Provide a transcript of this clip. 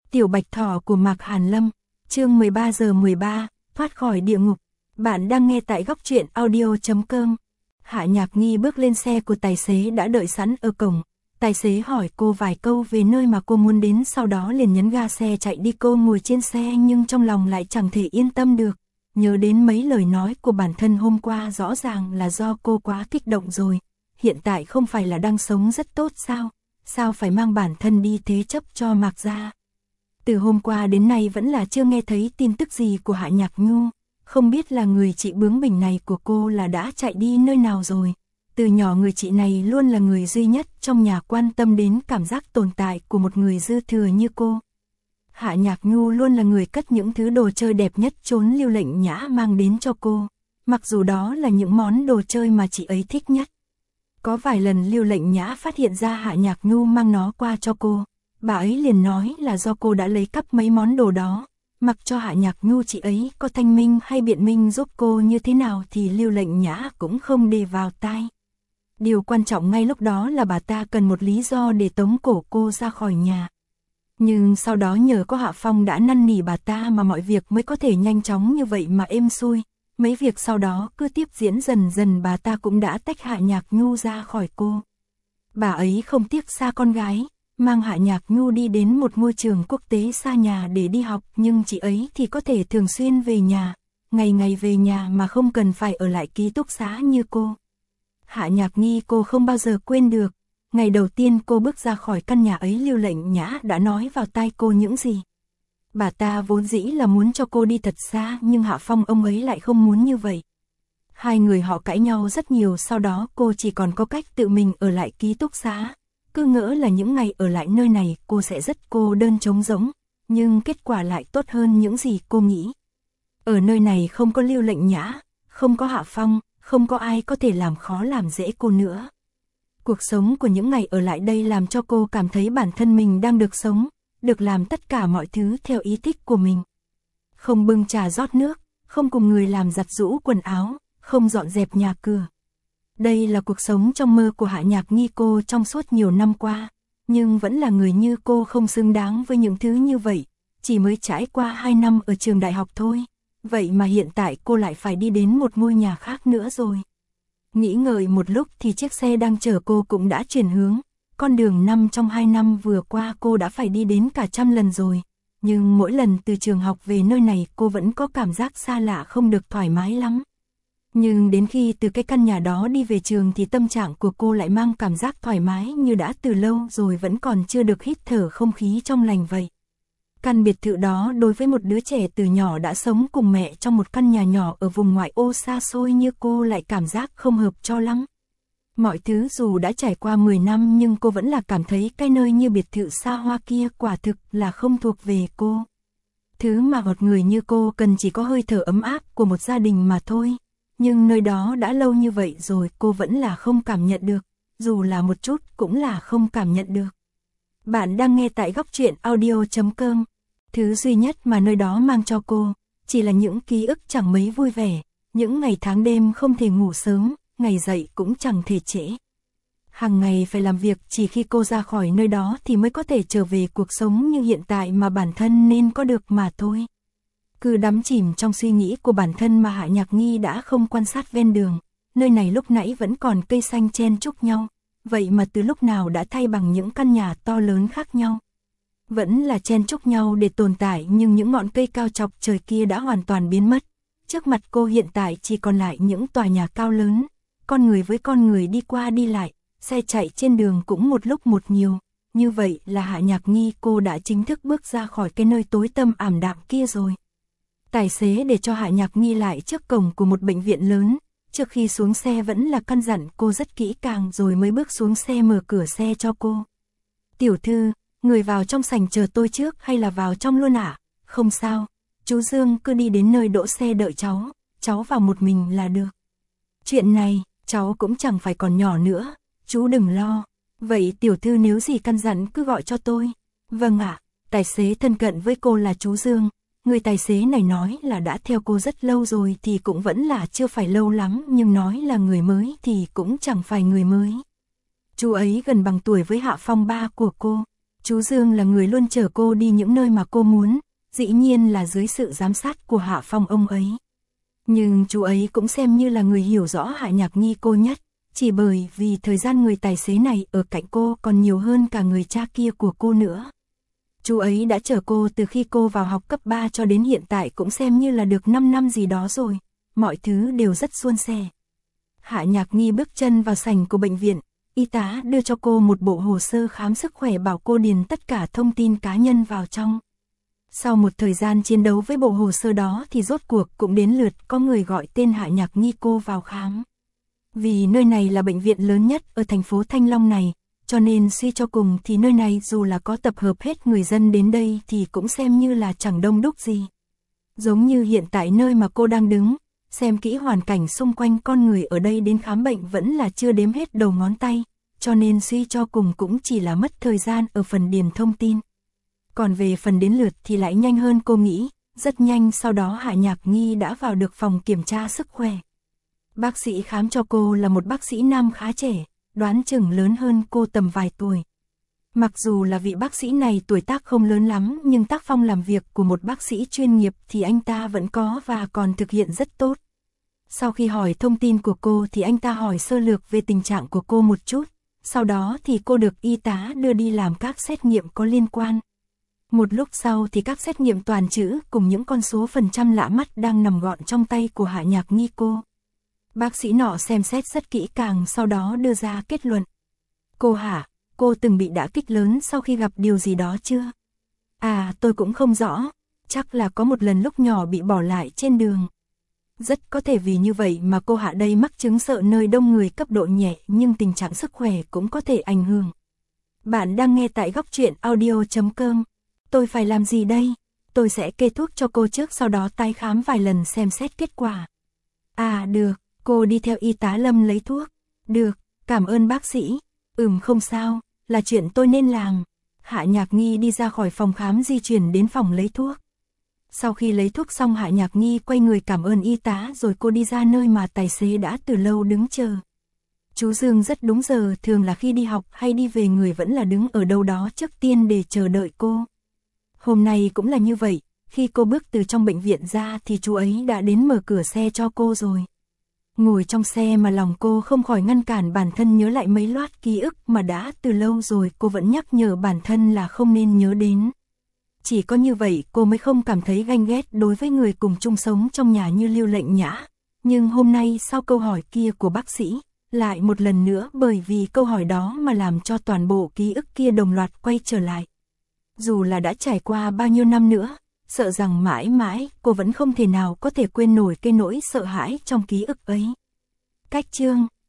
Tiểu Bạch Thỏ của Mạc Hàn Lâm, chương 13 thoát khỏi địa ngục. Bạn đang nghe tại góc truyện audio.com. Hạ Nhạc Nghi bước lên xe của tài xế đã đợi sẵn ở cổng. Tài xế hỏi cô vài câu về nơi mà cô muốn đến, sau đó liền nhấn ga xe chạy đi. Cô ngồi trên xe nhưng trong lòng lại chẳng thể yên tâm được. Nhớ đến mấy lời nói của bản thân hôm qua, rõ ràng là do cô quá kích động rồi. Hiện tại không phải là đang sống rất tốt sao? Sao phải mang bản thân đi thế chấp cho Mạc gia? Từ hôm qua đến nay vẫn là chưa nghe thấy tin tức gì của Hạ Nhạc Nhu. Không biết là người chị bướng bỉnh này của cô là đã chạy đi nơi nào rồi. Từ nhỏ người chị này luôn là người duy nhất trong nhà quan tâm đến cảm giác tồn tại của một người dư thừa như cô. Hạ Nhạc Nhu luôn là người cất những thứ đồ chơi đẹp nhất trốn Lưu Lệnh Nhã mang đến cho cô. Mặc dù đó là những món đồ chơi mà chị ấy thích nhất. Có vài lần Lưu Lệnh Nhã phát hiện ra Hạ Nhạc Nhu mang nó qua cho cô. Bà ấy liền nói là do cô đã lấy cắp mấy món đồ đó. Mặc cho Hạ Nhạc Nhu chị ấy có thanh minh hay biện minh giúp cô như thế nào thì Lưu Lệnh Nhã cũng không để vào tai. Điều quan trọng ngay lúc đó là bà ta cần một lý do để tống cổ cô ra khỏi nhà. Nhưng sau đó nhờ có Hạ Phong đã năn nỉ bà ta mà mọi việc mới có thể nhanh chóng như vậy mà êm xuôi. Mấy việc sau đó cứ tiếp diễn, dần dần bà ta cũng đã tách Hạ Nhạc Nhu ra khỏi cô. Bà ấy không tiếc xa con gái, mang Hạ Nhạc Nhu đi đến một ngôi trường quốc tế xa nhà để đi học, nhưng chị ấy thì có thể thường xuyên về nhà, ngày ngày về nhà mà không cần phải ở lại ký túc xá như cô. Hạ Nhạc Nghi cô không bao giờ quên được, ngày đầu tiên cô bước ra khỏi căn nhà ấy Lưu Lệnh Nhã đã nói vào tai cô những gì. Bà ta vốn dĩ là muốn cho cô đi thật xa, nhưng Hạ Phong ông ấy lại không muốn như vậy. Hai người họ cãi nhau rất nhiều, sau đó cô chỉ còn có cách tự mình ở lại ký túc xá. Cứ ngỡ là những ngày ở lại nơi này cô sẽ rất cô đơn trống rỗng, nhưng kết quả lại tốt hơn những gì cô nghĩ. Ở nơi này không có Lưu Lệnh Nhã, không có Hạ Phong, không có ai có thể làm khó làm dễ cô nữa. Cuộc sống của những ngày ở lại đây làm cho cô cảm thấy bản thân mình đang được sống, được làm tất cả mọi thứ theo ý thích của mình. Không bưng trà rót nước, không cùng người làm giặt giũ quần áo, không dọn dẹp nhà cửa. Đây là cuộc sống trong mơ của Hạ Nhạc Nghi cô trong suốt nhiều năm qua, nhưng vẫn là người như cô không xứng đáng với những thứ như vậy, chỉ mới trải qua 2 năm ở trường đại học thôi, vậy mà hiện tại cô lại phải đi đến một ngôi nhà khác nữa rồi. Nghĩ ngợi một lúc thì chiếc xe đang chở cô cũng đã chuyển hướng, con đường trong 2 năm vừa qua cô đã phải đi đến cả 100 lần rồi, nhưng mỗi lần từ trường học về nơi này cô vẫn có cảm giác xa lạ, không được thoải mái lắm. Nhưng đến khi từ cái căn nhà đó đi về trường thì tâm trạng của cô lại mang cảm giác thoải mái như đã từ lâu rồi vẫn còn chưa được hít thở không khí trong lành vậy. Căn biệt thự đó đối với một đứa trẻ từ nhỏ đã sống cùng mẹ trong một căn nhà nhỏ ở vùng ngoại ô xa xôi như cô lại cảm giác không hợp cho lắm. Mọi thứ dù đã trải qua 10 năm nhưng cô vẫn là cảm thấy cái nơi như biệt thự xa hoa kia quả thực là không thuộc về cô. Thứ mà một người như cô cần chỉ có hơi thở ấm áp của một gia đình mà thôi. Nhưng nơi đó đã lâu như vậy rồi cô vẫn là không cảm nhận được, dù là một chút cũng là không cảm nhận được. Bạn đang nghe tại góc truyện audio.com. Thứ duy nhất mà nơi đó mang cho cô, chỉ là những ký ức chẳng mấy vui vẻ, những ngày tháng đêm không thể ngủ sớm, ngày dậy cũng chẳng thể trễ. Hàng ngày phải làm việc, chỉ khi cô ra khỏi nơi đó thì mới có thể trở về cuộc sống như hiện tại mà bản thân nên có được mà thôi. Cứ đắm chìm trong suy nghĩ của bản thân mà Hạ Nhạc Nghi đã không quan sát ven đường, nơi này lúc nãy vẫn còn cây xanh chen chúc nhau, vậy mà từ lúc nào đã thay bằng những căn nhà to lớn khác nhau. Vẫn là chen chúc nhau để tồn tại nhưng những ngọn cây cao chọc trời kia đã hoàn toàn biến mất. Trước mặt cô hiện tại chỉ còn lại những tòa nhà cao lớn, con người với con người đi qua đi lại, xe chạy trên đường cũng một lúc một nhiều. Như vậy là Hạ Nhạc Nghi cô đã chính thức bước ra khỏi cái nơi tối tăm ảm đạm kia rồi. Tài xế để cho Hạ Nhạc Nghi lại trước cổng của một bệnh viện lớn, trước khi xuống xe vẫn là căn dặn cô rất kỹ càng rồi mới bước xuống xe mở cửa xe cho cô. Tiểu thư, người vào trong sảnh chờ tôi trước hay là vào trong luôn ạ? Không sao, chú Dương cứ đi đến nơi đỗ xe đợi cháu vào một mình là được. Chuyện này, cháu cũng chẳng phải còn nhỏ nữa, chú đừng lo. Vậy tiểu thư nếu gì căn dặn cứ gọi cho tôi. Vâng ạ, tài xế thân cận với cô là chú Dương. Người tài xế này nói là đã theo cô rất lâu rồi thì cũng vẫn là chưa phải lâu lắm, nhưng nói là người mới thì cũng chẳng phải người mới. Chú ấy gần bằng tuổi với Hạ Phong ba của cô. Chú Dương là người luôn chở cô đi những nơi mà cô muốn, dĩ nhiên là dưới sự giám sát của Hạ Phong ông ấy. Nhưng chú ấy cũng xem như là người hiểu rõ Hạ Nhạc Nhi cô nhất, chỉ bởi vì thời gian người tài xế này ở cạnh cô còn nhiều hơn cả người cha kia của cô nữa. Chú ấy đã chở cô từ khi cô vào học cấp 3 cho đến hiện tại cũng xem như là được 5 năm gì đó rồi, mọi thứ đều rất suôn sẻ. Hạ Nhạc Nhi bước chân vào sảnh của bệnh viện, y tá đưa cho cô một bộ hồ sơ khám sức khỏe bảo cô điền tất cả thông tin cá nhân vào trong. Sau một thời gian chiến đấu với bộ hồ sơ đó thì rốt cuộc cũng đến lượt có người gọi tên Hạ Nhạc Nhi cô vào khám. Vì nơi này là bệnh viện lớn nhất ở thành phố Thanh Long này, cho nên suy cho cùng thì nơi này dù là có tập hợp hết người dân đến đây thì cũng xem như là chẳng đông đúc gì. Giống như hiện tại nơi mà cô đang đứng, xem kỹ hoàn cảnh xung quanh con người ở đây đến khám bệnh vẫn là chưa đếm hết đầu ngón tay, cho nên suy cho cùng cũng chỉ là mất thời gian ở phần điền thông tin. Còn về phần đến lượt thì lại nhanh hơn cô nghĩ, rất nhanh sau đó Hạ Nhạc Nhi đã vào được phòng kiểm tra sức khỏe. Bác sĩ khám cho cô là một bác sĩ nam khá trẻ, đoán chừng lớn hơn cô tầm vài tuổi. Mặc dù là vị bác sĩ này tuổi tác không lớn lắm nhưng tác phong làm việc của một bác sĩ chuyên nghiệp thì anh ta vẫn có và còn thực hiện rất tốt. Sau khi hỏi thông tin của cô thì anh ta hỏi sơ lược về tình trạng của cô một chút, sau đó thì cô được y tá đưa đi làm các xét nghiệm có liên quan. Một lúc sau thì các xét nghiệm toàn chữ cùng những con số phần trăm lạ mắt đang nằm gọn trong tay của Hạ Nhạc Nhi cô. Bác sĩ nọ xem xét rất kỹ càng sau đó đưa ra kết luận. Cô Hạ, cô từng bị đả kích lớn sau khi gặp điều gì đó chưa? À, tôi cũng không rõ, chắc là có một lần lúc nhỏ bị bỏ lại trên đường. Rất có thể vì như vậy mà cô Hạ đây mắc chứng sợ nơi đông người cấp độ nhẹ nhưng tình trạng sức khỏe cũng có thể ảnh hưởng. Bạn đang nghe tại Góc Truyện Audio.com. Tôi phải làm gì đây? Tôi sẽ kê thuốc cho cô trước sau đó tái khám vài lần xem xét kết quả. À được, cô đi theo y tá Lâm lấy thuốc. Được, cảm ơn bác sĩ. Không sao, là chuyện tôi nên làm. Hạ Nhạc Nhi đi ra khỏi phòng khám di chuyển đến phòng lấy thuốc. Sau khi lấy thuốc xong Hạ Nhạc Nhi quay người cảm ơn y tá rồi cô đi ra nơi mà tài xế đã từ lâu đứng chờ. Chú Dương rất đúng giờ, thường là khi đi học hay đi về người vẫn là đứng ở đâu đó trước tiên để chờ đợi cô. Hôm nay cũng là như vậy, khi cô bước từ trong bệnh viện ra thì chú ấy đã đến mở cửa xe cho cô rồi. Ngồi trong xe mà lòng cô không khỏi ngăn cản bản thân nhớ lại mấy loạt ký ức mà đã từ lâu rồi cô vẫn nhắc nhở bản thân là không nên nhớ đến. Chỉ có như vậy cô mới không cảm thấy ganh ghét đối với người cùng chung sống trong nhà như Lưu Lệnh Nhã. Nhưng hôm nay sau câu hỏi kia của bác sĩ, lại một lần nữa bởi vì câu hỏi đó mà làm cho toàn bộ ký ức kia đồng loạt quay trở lại. Dù là đã trải qua bao nhiêu năm nữa, sợ rằng mãi mãi cô vẫn không thể nào có thể quên nổi cái nỗi sợ hãi trong ký ức ấy. Cách chương